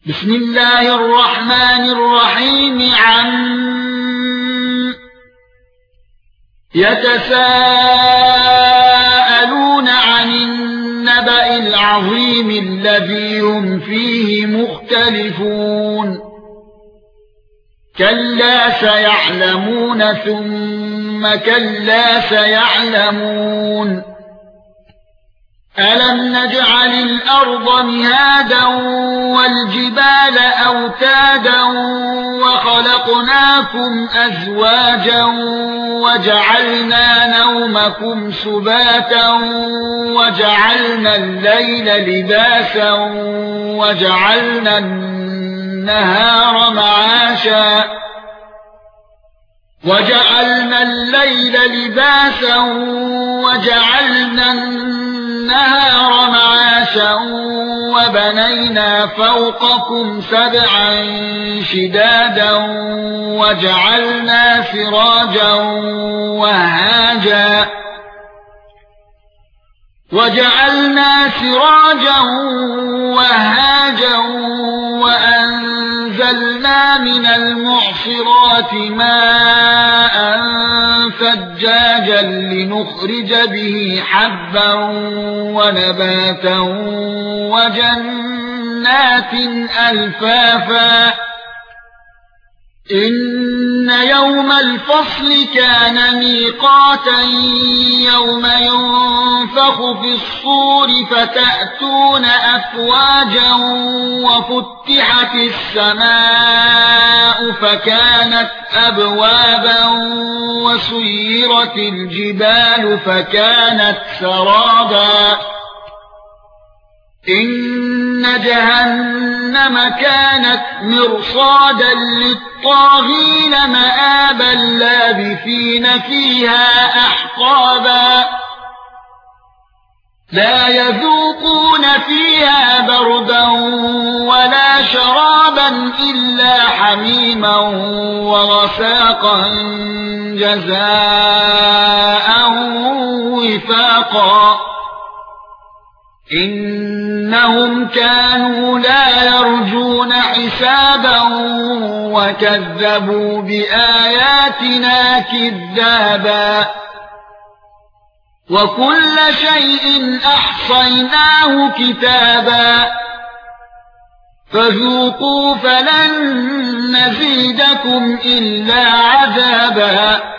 بسم الله الرحمن الرحيم يتساءلون عن النبأ العظيم الذي هم فيه مختلفون كلا سيعلمون ثم كلا سيعلمون ألم نجعل الأرض مهادا والجبال أوتادا وخلقناكم أزواجا وجعلنا نومكم سباتا وجعلنا الليل لباسا وجعلنا النهار معاشا وجعلنا الليل لباسا وجعلنا النهار معاشا وبنينا فوقكم سبعا شدادا وجعلنا سراجا وهاجا وأنزلنا من المعصرات ماء ثجاجا لنخرج به حبا ونباتا وجنات ألفافا إن يوم الفصل كان ميقاتا يوم ينفخ في الصور فتأتون أفواجا وفتحت السماء فكانت أبوابا وسيرت الجبال فكانت سرابا إن جهنم كانت مرصادا للطاغين مآبا لابثين فيها أحقابا لا يذوقون فيها بردا ولا شرابا إلا حميما وغساقا جزاء وفاقا إنهم كانوا لا يرجون حسابا وكذبوا بآياتنا كذابا وكل شيء أحصيناه كتابا فذوقوا فلن نزيدكم إلا عذابا